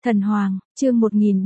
Thần Hoàng, chương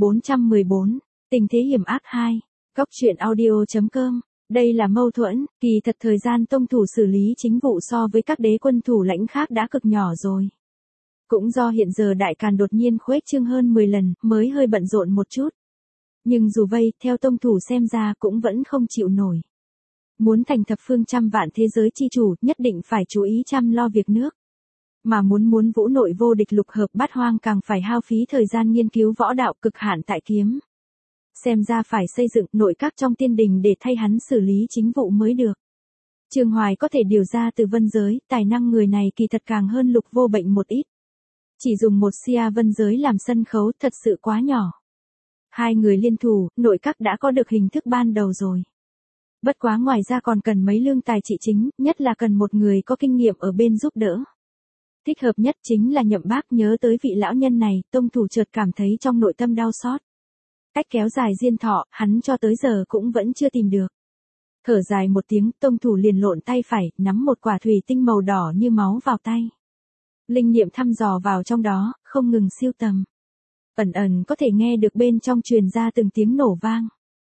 1414, tình thế hiểm ác 2, Cóc truyện audio.com. Đây là mâu thuẫn, kỳ thật thời gian tông thủ xử lý chính vụ so với các đế quân thủ lãnh khác đã cực nhỏ rồi. Cũng do hiện giờ Đại Càn đột nhiên khuếch trương hơn 10 lần, mới hơi bận rộn một chút. Nhưng dù vậy, theo tông thủ xem ra cũng vẫn không chịu nổi. Muốn thành thập phương trăm vạn thế giới chi chủ, nhất định phải chú ý chăm lo việc nước. Mà muốn vũ nội vô địch lục hợp bát hoang càng phải hao phí thời gian nghiên cứu võ đạo cực hạn tại kiếm. Xem ra phải xây dựng nội các trong tiên đình để thay hắn xử lý chính vụ mới được. Trương Hoài có thể điều ra từ vân giới, tài năng người này kỳ thật càng hơn Lục Vô Bệnh một ít. Chỉ dùng một sia vân giới làm sân khấu thật sự quá nhỏ. Hai người liên thủ, nội các đã có được hình thức ban đầu rồi. Bất quá ngoài ra còn cần mấy lương tài trị chính, nhất là cần một người có kinh nghiệm ở bên giúp đỡ. Thích hợp nhất chính là Nhậm Bác. Nhớ tới vị lão nhân này, tông thủ chợt cảm thấy trong nội tâm đau xót. Cách kéo dài diên thọ, hắn cho tới giờ cũng vẫn chưa tìm được. Thở dài một tiếng, tông thủ liền lộn tay phải, nắm một quả thủy tinh màu đỏ như máu vào tay. Linh niệm thăm dò vào trong đó, không ngừng siêu tầm. Ẩn ẩn có thể nghe được bên trong truyền ra từng tiếng nổ vang.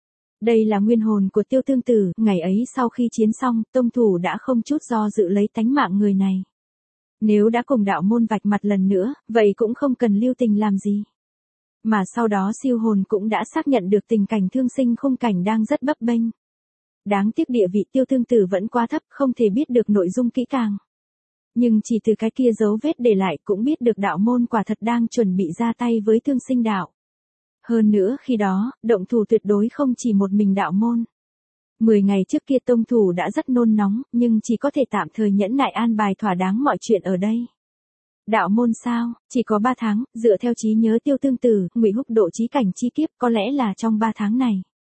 Đây là nguyên hồn của Tiêu Tương Tử, ngày ấy sau khi chiến xong, tông thủ đã không chút do dự lấy tánh mạng người này. Nếu đã cùng đạo môn vạch mặt lần nữa, vậy cũng không cần lưu tình làm gì. Mà sau đó siêu hồn cũng đã xác nhận được tình cảnh thương sinh khung cảnh đang rất bấp bênh. Đáng tiếc địa vị Tiêu Tương Tử vẫn quá thấp, không thể biết được nội dung kỹ càng. Nhưng chỉ từ cái kia dấu vết để lại cũng biết được đạo môn quả thật đang chuẩn bị ra tay với thương sinh đạo. Hơn nữa khi đó, động thủ tuyệt đối không chỉ một mình đạo môn. 10 ngày trước kia tông thủ đã rất nôn nóng, nhưng chỉ có thể tạm thời nhẫn nại an bài thỏa đáng mọi chuyện ở đây. Đạo môn sao, chỉ có 3 tháng, dựa theo trí nhớ Tiêu Tương Tử, Ngụy Húc độ chí cảnh chi kiếp có lẽ là trong 3 tháng này.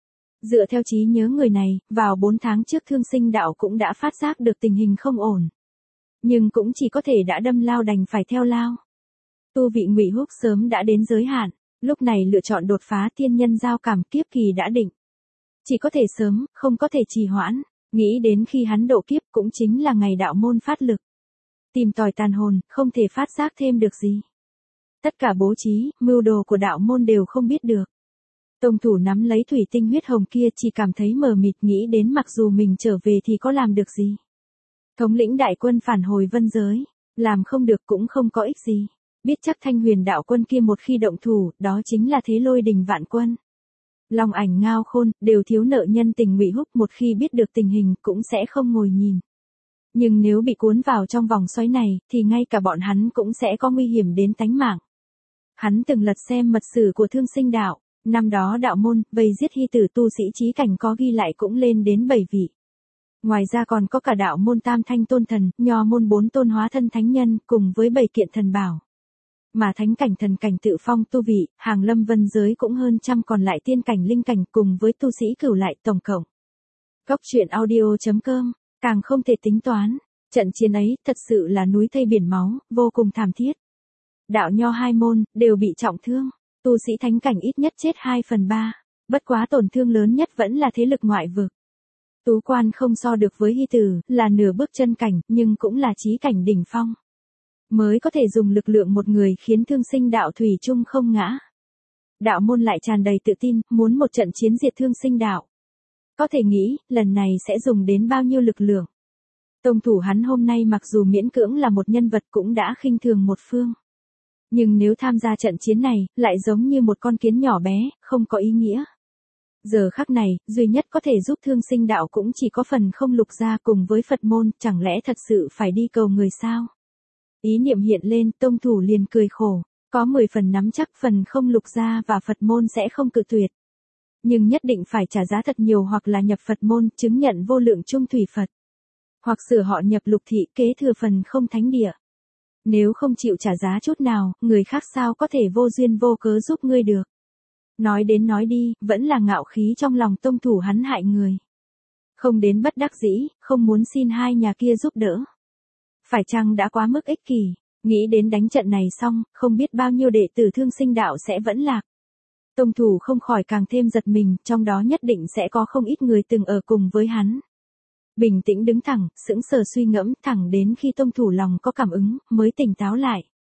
Dựa theo trí nhớ người này, vào 4 tháng trước thương sinh đạo cũng đã phát giác được tình hình không ổn. Nhưng cũng chỉ có thể đã đâm lao đành phải theo lao. Tu vị Ngụy Húc sớm đã đến giới hạn, lúc này lựa chọn đột phá thiên nhân giao cảm kiếp kỳ đã định. Chỉ có thể sớm, không có thể trì hoãn, nghĩ đến khi hắn độ kiếp cũng chính là ngày đạo môn phát lực. Tìm tòi tàn hồn, không thể phát giác thêm được gì. Tất cả bố trí, mưu đồ của đạo môn đều không biết được. Tông thủ nắm lấy thủy tinh huyết hồng kia chỉ cảm thấy mờ mịt, nghĩ đến mặc dù mình trở về thì có làm được gì. Thống lĩnh đại quân phản hồi vân giới, làm không được cũng không có ích gì. Biết chắc Thanh Huyền đạo quân kia một khi động thủ, đó chính là thế lôi đình vạn quân. Long Ảnh Ngao Khôn, đều thiếu nợ nhân tình. Ngụy Húc một khi biết được tình hình cũng sẽ không ngồi nhìn. Nhưng nếu bị cuốn vào trong vòng xoáy này, thì ngay cả bọn hắn cũng sẽ có nguy hiểm đến tánh mạng. Hắn từng lật xem mật sử của thương sinh đạo, năm đó đạo môn, vây giết hy tử tu sĩ chí cảnh có ghi lại cũng lên đến 7 vị. Ngoài ra còn có cả đạo môn Tam Thanh Tôn Thần, Nho môn 4 tôn hóa thân thánh nhân, cùng với 7 kiện thần bảo. Mà thánh cảnh thần cảnh tự phong tu vị, hàng lâm vân giới cũng hơn trăm, còn lại tiên cảnh linh cảnh cùng với tu sĩ cửu lại tổng cộng. Cóc truyện audio.com, càng không thể tính toán, trận chiến ấy thật sự là núi thây biển máu, vô cùng thảm thiết. Đạo Nho hai môn, đều bị trọng thương, tu sĩ thánh cảnh ít nhất chết 2/3, bất quá tổn thương lớn nhất vẫn là thế lực ngoại vực. Tú Quan không so được với hy tử, là nửa bước chân cảnh, nhưng cũng là chí cảnh đỉnh phong. Mới có thể dùng lực lượng một người khiến thương sinh đạo thủy chung không ngã. Đạo môn lại tràn đầy tự tin, muốn một trận chiến diệt thương sinh đạo. Có thể nghĩ, lần này sẽ dùng đến bao nhiêu lực lượng. Tông thủ hắn hôm nay mặc dù miễn cưỡng là một nhân vật cũng đã khinh thường một phương. Nhưng nếu tham gia trận chiến này, lại giống như một con kiến nhỏ bé, không có ý nghĩa. Giờ khắc này, duy nhất có thể giúp thương sinh đạo cũng chỉ có phần không lục gia cùng với Phật môn, chẳng lẽ thật sự phải đi cầu người sao? Ý niệm hiện lên, tông thủ liền cười khổ, có 10 phần nắm chắc phần không lục gia và Phật môn sẽ không cự tuyệt. Nhưng nhất định phải trả giá thật nhiều, hoặc là nhập Phật môn, chứng nhận vô lượng trung thủy Phật. Hoặc sửa họ nhập lục thị, kế thừa phần không thánh địa. Nếu không chịu trả giá chút nào, người khác sao có thể vô duyên vô cớ giúp ngươi được. Nói đến nói đi, vẫn là ngạo khí trong lòng tông thủ hắn hại người. Không đến bất đắc dĩ, không muốn xin hai nhà kia giúp đỡ. Phải chăng đã quá mức ích kỷ, nghĩ đến đánh trận này xong, không biết bao nhiêu đệ tử thương sinh đạo sẽ vẫn lạc. Tông thủ không khỏi càng thêm giật mình, trong đó nhất định sẽ có không ít người từng ở cùng với hắn. Bình tĩnh đứng thẳng, sững sờ suy ngẫm, thẳng đến khi tông thủ lòng có cảm ứng, mới tỉnh táo lại.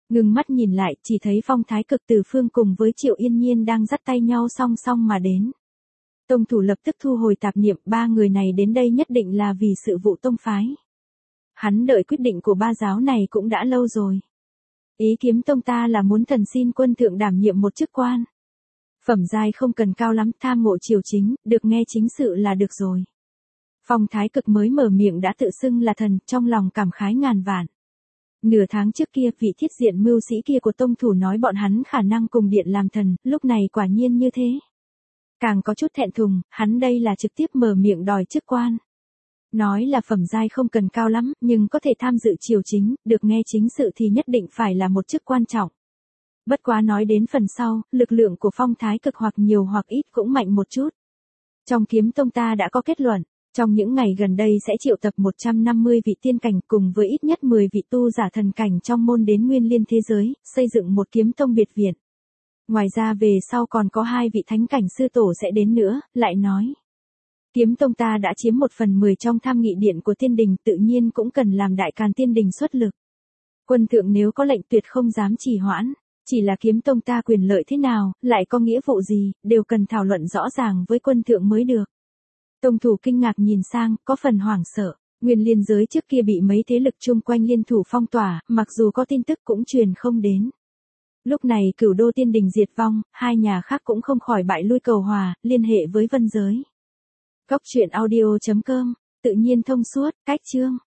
Ngưng mắt nhìn lại, chỉ thấy Phong Thái Cực Từ Phương cùng với Triệu Yên Nhiên đang dắt tay nhau song song mà đến. Tông thủ lập tức thu hồi tạp niệm, ba người này đến đây nhất định là vì sự vụ tông phái. Hắn đợi quyết định của ba giáo này cũng đã lâu rồi. Ý Kiếm Tông ta là muốn thần xin quân thượng đảm nhiệm một chức quan. Phẩm giai không cần cao lắm, tham ngộ triều chính, được nghe chính sự là được rồi. Phong Thái Cực mới mở miệng đã tự xưng là thần, trong lòng cảm khái ngàn vạn. Nửa tháng trước kia, vị thiết diện mưu sĩ kia của tông thủ nói bọn hắn khả năng cùng điện làm thần, lúc này quả nhiên như thế. Càng có chút thẹn thùng, hắn đây là trực tiếp mở miệng đòi chức quan. Nói là phẩm giai không cần cao lắm, nhưng có thể tham dự triều chính, được nghe chính sự thì nhất định phải là một chức quan trọng. Bất quá nói đến phần sau, lực lượng của Phong Thái Cực hoặc nhiều hoặc ít cũng mạnh một chút. Trong Kiếm Tông ta đã có kết luận, trong những ngày gần đây sẽ triệu tập 150 vị tiên cảnh cùng với ít nhất 10 vị tu giả thần cảnh trong môn đến nguyên liên thế giới, xây dựng một kiếm tông biệt viện. Ngoài ra về sau còn có 2 vị thánh cảnh sư tổ sẽ đến nữa, lại nói. Kiếm tông ta đã chiếm 1/10 trong tham nghị điện của tiên đình, tự nhiên cũng cần làm đại càn tiên đình xuất lực. Quân thượng nếu có lệnh tuyệt không dám trì hoãn, chỉ là kiếm tông ta quyền lợi thế nào, lại có nghĩa vụ gì, đều cần thảo luận rõ ràng với quân thượng mới được. Tông thủ kinh ngạc nhìn sang, có phần hoảng sợ, nguyên liên giới trước kia bị mấy thế lực chung quanh liên thủ phong tỏa, mặc dù có tin tức cũng truyền không đến. Lúc này Cửu Đô tiên đình diệt vong, hai nhà khác cũng không khỏi bại lui cầu hòa, liên hệ với vân giới. Góc truyện audio.com, tự nhiên thông suốt, cách chương.